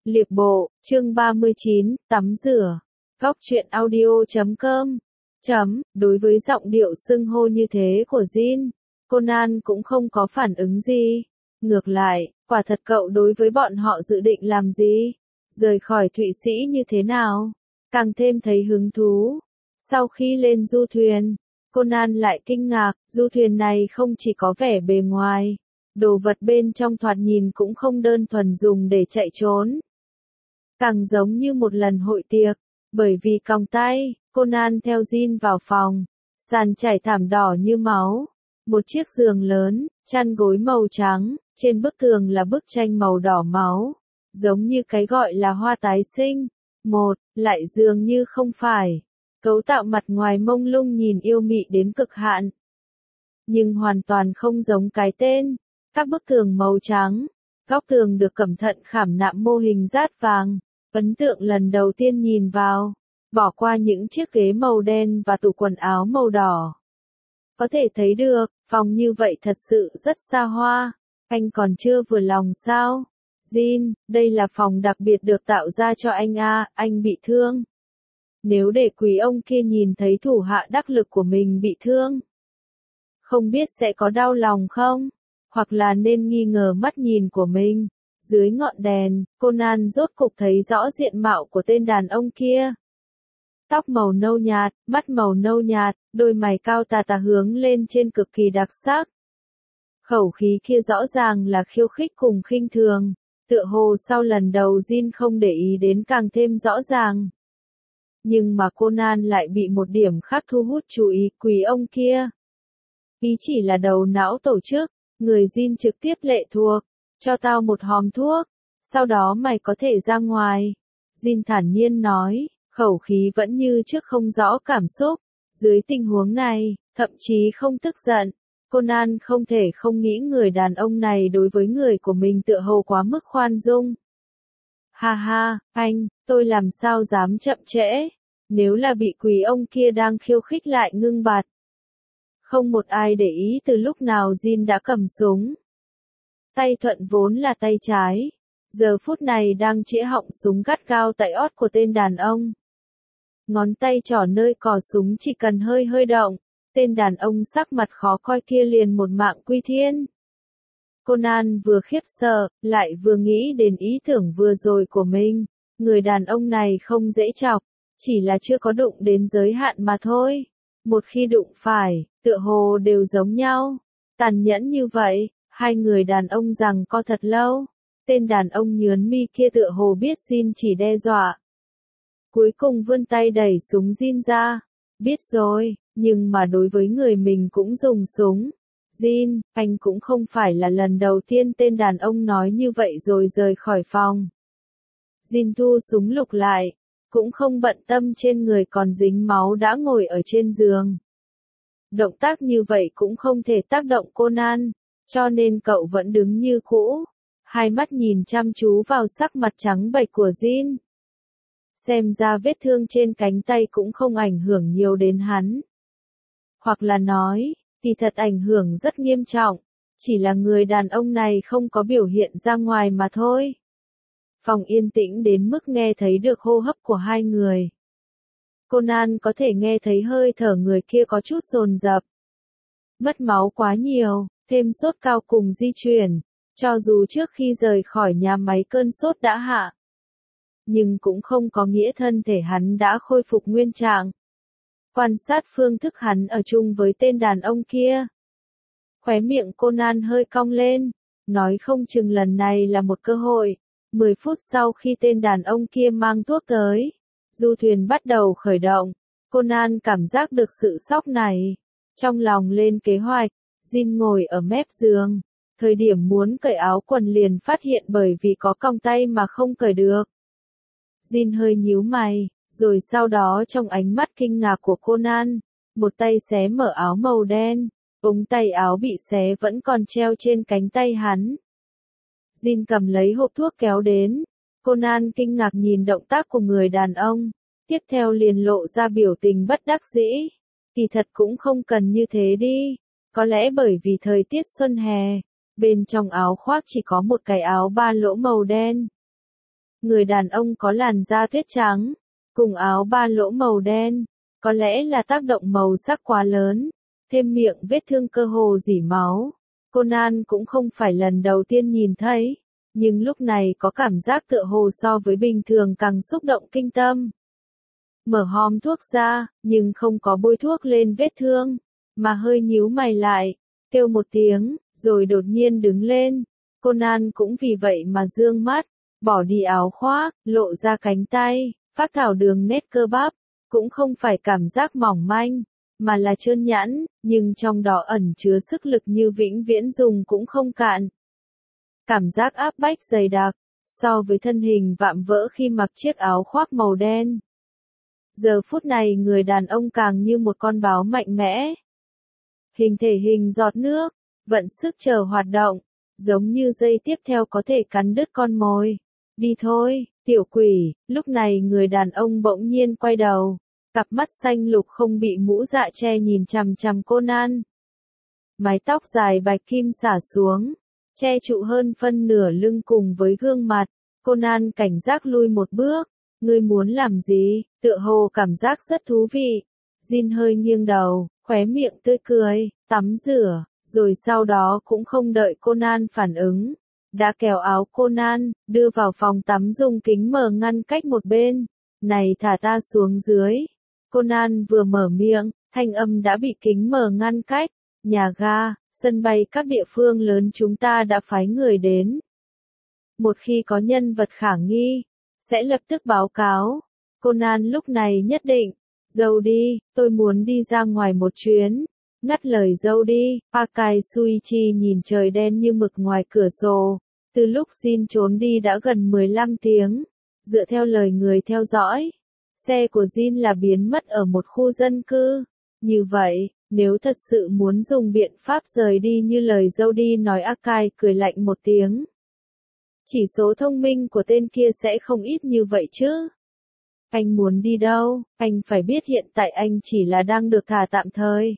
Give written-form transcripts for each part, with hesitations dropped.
Liệp bộ, chương 39, tắm rửa. Góc truyện audio.com. Đối với giọng điệu xưng hô như thế của Jin, Conan cũng không có phản ứng gì. Ngược lại, quả thật cậu đối với bọn họ dự định làm gì? Rời khỏi Thụy Sĩ như thế nào? Càng thêm thấy hứng thú. Sau khi lên du thuyền, Conan lại kinh ngạc, du thuyền này không chỉ có vẻ bề ngoài, đồ vật bên trong thoạt nhìn cũng không đơn thuần dùng để chạy trốn. Càng giống như một lần hội tiệc, bởi vì còng tay, Conan theo Jin vào phòng, sàn trải thảm đỏ như máu, một chiếc giường lớn, chăn gối màu trắng, trên bức tường là bức tranh màu đỏ máu, giống như cái gọi là hoa tái sinh, lại dường như không phải. Cấu tạo mặt ngoài mông lung nhìn yêu mị đến cực hạn, nhưng hoàn toàn không giống cái tên. Các bức tường màu trắng, góc tường được cẩn thận khảm nạm mô hình dát vàng. Ấn tượng lần đầu tiên nhìn vào, bỏ qua những chiếc ghế màu đen và tủ quần áo màu đỏ. Có thể thấy được, phòng như vậy thật sự rất xa hoa. Anh còn chưa vừa lòng sao? Jin, đây là phòng đặc biệt được tạo ra cho anh à, anh bị thương. Nếu để quý ông kia nhìn thấy thủ hạ đắc lực của mình bị thương, không biết sẽ có đau lòng không? Hoặc là nên nghi ngờ mắt nhìn của mình. Dưới ngọn đèn, Conan rốt cục thấy rõ diện mạo của tên đàn ông kia. Tóc màu nâu nhạt, mắt màu nâu nhạt, đôi mày cao tà hướng lên trên cực kỳ đặc sắc. Khẩu khí kia rõ ràng là khiêu khích cùng khinh thường, tựa hồ sau lần đầu Jin không để ý đến càng thêm rõ ràng. Nhưng mà Conan lại bị một điểm khác thu hút chú ý quý ông kia. Ý chỉ là đầu não tổ chức, người Jin trực tiếp lệ thuộc. Cho tao một hòm thuốc, sau đó mày có thể ra ngoài. Jin thản nhiên nói, khẩu khí vẫn như trước không rõ cảm xúc. Dưới tình huống này, thậm chí không tức giận. Conan không thể không nghĩ người đàn ông này đối với người của mình tựa hồ quá mức khoan dung. Ha ha, anh, tôi làm sao dám chậm trễ, nếu là bị quý ông kia đang khiêu khích lại ngưng bặt. Không một ai để ý từ lúc nào Jin đã cầm súng. Tay thuận vốn là tay trái, giờ phút này đang chĩa họng súng gắt gao tại ót của tên đàn ông. Ngón tay trỏ nơi cò súng chỉ cần hơi động, tên đàn ông sắc mặt khó coi kia liền một mạng quy thiên. Conan vừa khiếp sợ, lại vừa nghĩ đến ý tưởng vừa rồi của mình, người đàn ông này không dễ chọc, chỉ là chưa có đụng đến giới hạn mà thôi. Một khi đụng phải, tựa hồ đều giống nhau, tàn nhẫn như vậy. Hai người đàn ông rằng co thật lâu, tên đàn ông nhướn mi kia tựa hồ biết Jin chỉ đe dọa. Cuối cùng vươn tay đẩy súng Jin ra, biết rồi, nhưng mà đối với người mình cũng dùng súng. Jin, anh cũng không phải là lần đầu tiên tên đàn ông nói như vậy rồi rời khỏi phòng. Jin thu súng lục lại, cũng không bận tâm trên người còn dính máu đã ngồi ở trên giường. Động tác như vậy cũng không thể tác động Conan. Cho nên cậu vẫn đứng như cũ, hai mắt nhìn chăm chú vào sắc mặt trắng bệch của Jin. Xem ra vết thương trên cánh tay cũng không ảnh hưởng nhiều đến hắn. Hoặc là nói, thì thật ảnh hưởng rất nghiêm trọng, chỉ là người đàn ông này không có biểu hiện ra ngoài mà thôi. Phòng yên tĩnh đến mức nghe thấy được hô hấp của hai người. Conan có thể nghe thấy hơi thở người kia có chút dồn dập. Mất máu quá nhiều. Thêm sốt cao cùng di chuyển, cho dù trước khi rời khỏi nhà máy cơn sốt đã hạ. Nhưng cũng không có nghĩa thân thể hắn đã khôi phục nguyên trạng. Quan sát phương thức hắn ở chung với tên đàn ông kia. Khóe miệng Conan hơi cong lên, nói không chừng lần này là một cơ hội. 10 phút sau khi tên đàn ông kia mang thuốc tới, du thuyền bắt đầu khởi động. Conan cảm giác được sự sốc này. Trong lòng lên kế hoạch. Jin ngồi ở mép giường, thời điểm muốn cởi áo quần liền phát hiện bởi vì có còng tay mà không cởi được. Jin hơi nhíu mày, rồi sau đó trong ánh mắt kinh ngạc của Conan, một tay xé mở áo màu đen, ống tay áo bị xé vẫn còn treo trên cánh tay hắn. Jin cầm lấy hộp thuốc kéo đến, Conan kinh ngạc nhìn động tác của người đàn ông, tiếp theo liền lộ ra biểu tình bất đắc dĩ, kỳ thật cũng không cần như thế đi. Có lẽ bởi vì thời tiết xuân hè, bên trong áo khoác chỉ có một cái áo ba lỗ màu đen. Người đàn ông có làn da tuyết trắng, cùng áo ba lỗ màu đen, có lẽ là tác động màu sắc quá lớn, thêm miệng vết thương cơ hồ rỉ máu. Conan cũng không phải lần đầu tiên nhìn thấy, nhưng lúc này có cảm giác tựa hồ so với bình thường càng xúc động kinh tâm. Mở hòm thuốc ra, nhưng không có bôi thuốc lên vết thương, mà hơi nhíu mày lại, kêu một tiếng, rồi đột nhiên đứng lên. Conan cũng vì vậy mà dương mắt, bỏ đi áo khoác, lộ ra cánh tay, phác thảo đường nét cơ bắp, cũng không phải cảm giác mỏng manh, mà là trơn nhẵn, nhưng trong đó ẩn chứa sức lực như vĩnh viễn dùng cũng không cạn. Cảm giác áp bách dày đặc, so với thân hình vạm vỡ khi mặc chiếc áo khoác màu đen. Giờ phút này người đàn ông càng như một con báo mạnh mẽ. Hình thể hình giọt nước, vận sức chờ hoạt động, giống như giây tiếp theo có thể cắn đứt con mồi. Đi thôi, tiểu quỷ, lúc này người đàn ông bỗng nhiên quay đầu, cặp mắt xanh lục không bị mũ dạ che nhìn chằm chằm Conan. Mái tóc dài bạch kim xả xuống, che trụ hơn phân nửa lưng cùng với gương mặt. Conan cảnh giác lui một bước. Ngươi muốn làm gì? Tựa hồ cảm giác rất thú vị. Jin hơi nghiêng đầu, khóe miệng tươi cười, tắm rửa, rồi sau đó cũng không đợi Conan phản ứng. Đã kéo áo Conan, đưa vào phòng tắm dùng kính mở ngăn cách một bên. Này thả ta xuống dưới. Conan vừa mở miệng, thanh âm đã bị kính mở ngăn cách. Nhà ga, sân bay các địa phương lớn chúng ta đã phái người đến. Một khi có nhân vật khả nghi, sẽ lập tức báo cáo. Conan lúc này nhất định, dâu đi, tôi muốn đi ra ngoài một chuyến. Ngắt lời dâu đi, Akai Suichi nhìn trời đen như mực ngoài cửa sổ. Từ lúc Jin trốn đi đã gần 15 tiếng. Dựa theo lời người theo dõi, xe của Jin là biến mất ở một khu dân cư. Như vậy, nếu thật sự muốn dùng biện pháp rời đi như lời dâu đi nói, Akai cười lạnh một tiếng. Chỉ số thông minh của tên kia sẽ không ít như vậy chứ. Anh muốn đi đâu? Anh phải biết hiện tại anh chỉ là đang được thả tạm thời.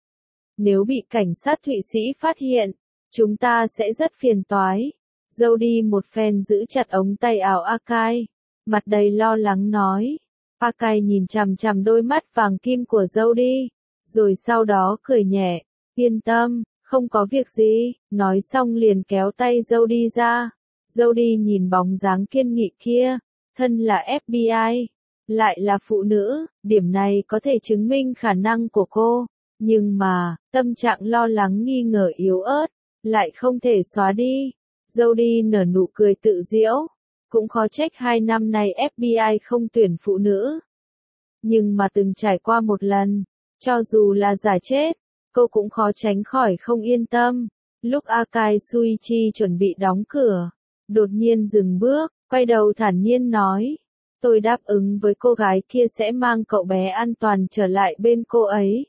Nếu bị cảnh sát Thụy Sĩ phát hiện, chúng ta sẽ rất phiền toái. Dâu đi một phen giữ chặt ống tay áo Akai, mặt đầy lo lắng nói. Akai nhìn chằm chằm đôi mắt vàng kim của dâu đi, rồi sau đó cười nhẹ, yên tâm, không có việc gì, nói xong liền kéo tay dâu đi ra. Dâu đi nhìn bóng dáng kiên nghị kia, thân là FBI, lại là phụ nữ, điểm này có thể chứng minh khả năng của cô, nhưng mà, tâm trạng lo lắng nghi ngờ yếu ớt, lại không thể xóa đi. Dâu đi nở nụ cười tự giễu, cũng khó trách 2 năm nay FBI không tuyển phụ nữ. Nhưng mà từng trải qua một lần, cho dù là giả chết, cô cũng khó tránh khỏi không yên tâm. Lúc Akai Suichi chuẩn bị đóng cửa, đột nhiên dừng bước, quay đầu thản nhiên nói. Tôi đáp ứng với cô gái kia sẽ mang cậu bé an toàn trở lại bên cô ấy.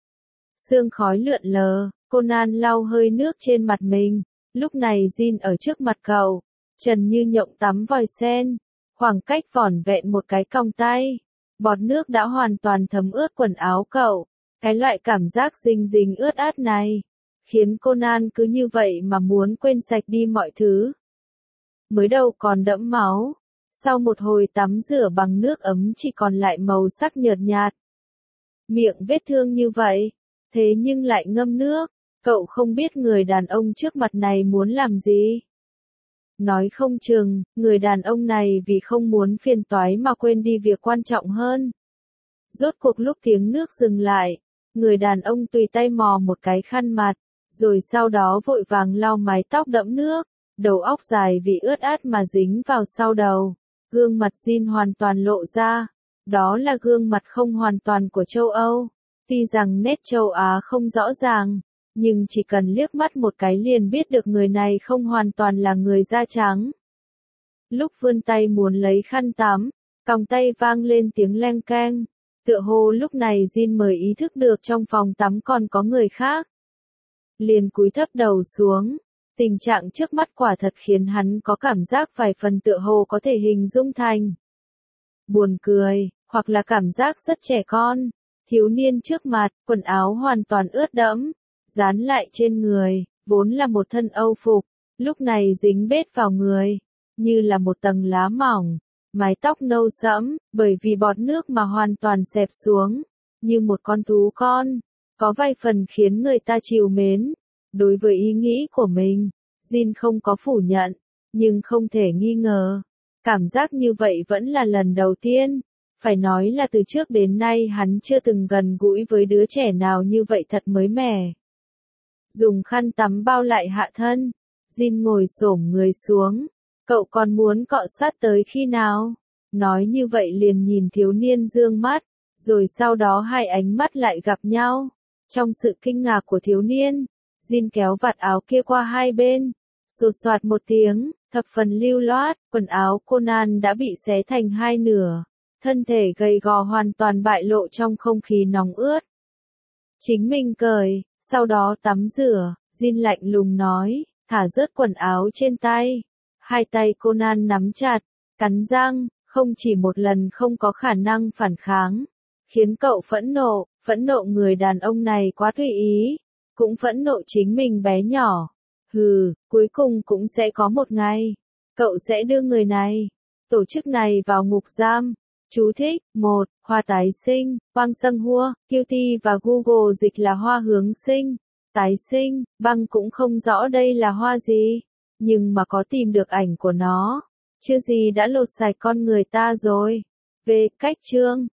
Sương khói lượn lờ, Conan lau hơi nước trên mặt mình. Lúc này Jin ở trước mặt cậu, trần như nhộng tắm vòi sen, khoảng cách vỏn vẹn một cái cong tay. Bọt nước đã hoàn toàn thấm ướt quần áo cậu. Cái loại cảm giác rình rình ướt át này, khiến Conan cứ như vậy mà muốn quên sạch đi mọi thứ. Mới đầu còn đẫm máu, sau một hồi tắm rửa bằng nước ấm chỉ còn lại màu sắc nhợt nhạt. Miệng vết thương như vậy, thế nhưng lại ngâm nước, cậu không biết người đàn ông trước mặt này muốn làm gì. Nói không chừng, người đàn ông này vì không muốn phiền toái mà quên đi việc quan trọng hơn. Rốt cuộc lúc tiếng nước dừng lại, người đàn ông tùy tay mò một cái khăn mặt, rồi sau đó vội vàng lau mái tóc đẫm nước, đầu óc dài vì ướt át mà dính vào sau đầu. Gương mặt Jin hoàn toàn lộ ra, đó là gương mặt không hoàn toàn của châu Âu. Tuy rằng nét châu Á không rõ ràng, nhưng chỉ cần liếc mắt một cái liền biết được người này không hoàn toàn là người da trắng. Lúc vươn tay muốn lấy khăn tắm, còng tay vang lên tiếng leng keng. Tựa hồ lúc này Jin mới ý thức được trong phòng tắm còn có người khác. Liền cúi thấp đầu xuống. Tình trạng trước mắt quả thật khiến hắn có cảm giác vài phần tựa hồ có thể hình dung thành buồn cười, hoặc là cảm giác rất trẻ con. Thiếu niên trước mặt, quần áo hoàn toàn ướt đẫm, dán lại trên người, vốn là một thân Âu phục, lúc này dính bết vào người. như là một tầng lá mỏng, mái tóc nâu sẫm, bởi vì bọt nước mà hoàn toàn xẹp xuống, như một con thú con, có vài phần khiến người ta trìu mến. Đối với ý nghĩ của mình, Jin không có phủ nhận, nhưng không thể nghi ngờ. Cảm giác như vậy vẫn là lần đầu tiên. Phải nói là từ trước đến nay hắn chưa từng gần gũi với đứa trẻ nào như vậy, thật mới mẻ. Dùng khăn tắm bao lại hạ thân, Jin ngồi xổm người xuống. Cậu còn muốn cọ sát tới khi nào? Nói như vậy liền nhìn thiếu niên dương mắt, rồi sau đó hai ánh mắt lại gặp nhau. Trong sự kinh ngạc của thiếu niên, Jin kéo vạt áo kia qua hai bên, sột soạt một tiếng, thập phần lưu loát, quần áo Conan đã bị xé thành hai nửa, thân thể gầy gò hoàn toàn bại lộ trong không khí nóng ướt. Chính mình cởi, sau đó tắm rửa, Jin lạnh lùng nói, thả rớt quần áo trên tay. Hai tay Conan nắm chặt, cắn răng, không chỉ một lần không có khả năng phản kháng, khiến cậu phẫn nộ người đàn ông này quá tùy ý, cũng phẫn nộ chính mình bé nhỏ. Hừ, cuối cùng cũng sẽ có một ngày, cậu sẽ đưa người này, tổ chức này vào ngục giam. Chú thích: 1. Hoa tái sinh, Wang Sung Hua, Qt và Google dịch là hoa hướng sinh, tái sinh, băng cũng không rõ đây là hoa gì, nhưng mà có tìm được ảnh của nó, chưa gì đã lột sạch con người ta rồi. Về cách chương